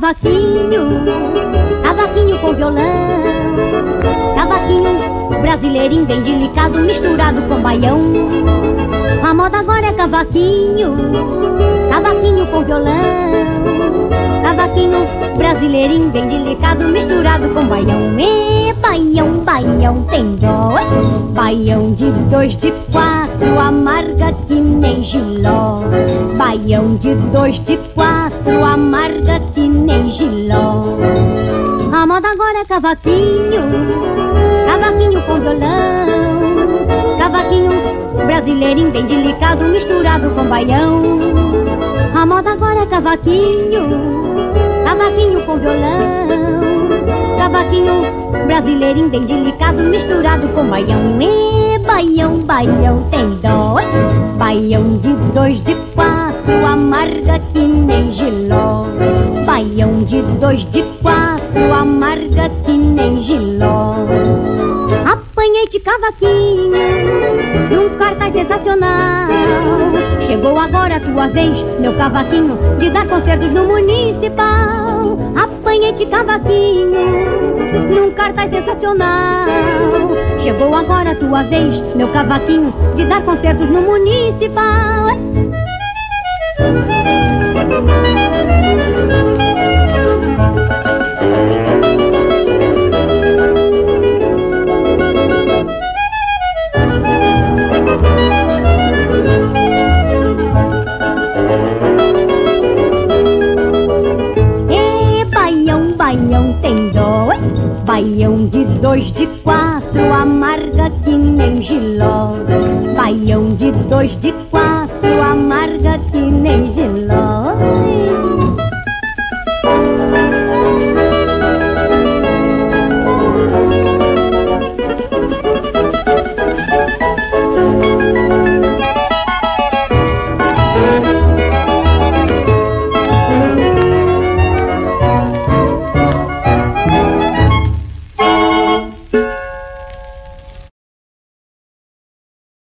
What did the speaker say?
cavaquinho, cavaquinho com violão. Cavaquinho brasileirinho bem delicado, misturado com baião. A moda agora é cavaquinho, cavaquinho com violão. Cavaquinho brasileirinho bem delicado, misturado com baião. E baião, baião tem dó. Baião de 2, de 4, amarga que nem giló. Baião de 2, de 4, amarga que nem giló. A moda agora é cavaquinho, cavaquinho com violão. Cavaquinho brasileirinho bem delicado, misturado com baião. A moda agora é cavaquinho, cavaquinho com violão. Cavaquinho brasileirinho bem delicado, misturado com baião. E baião, baião tem dó. Baião de 2, de 4, amarga que nem giló. Baião de 2, de 4, amarga que nem giló. Apanhei de cavaquinho num cartaz sensacional. Chegou agora a tua vez, meu cavaquinho, de dar concertos no municipal. Apanhei de cavaquinho num cartaz sensacional. Chegou agora a tua vez, meu cavaquinho, de dar concertos no municipal. E baião, baião tem dó. Baião de 2, de 4, amarga que nem giló. Baião de 2, de 4, amarga que nem giló.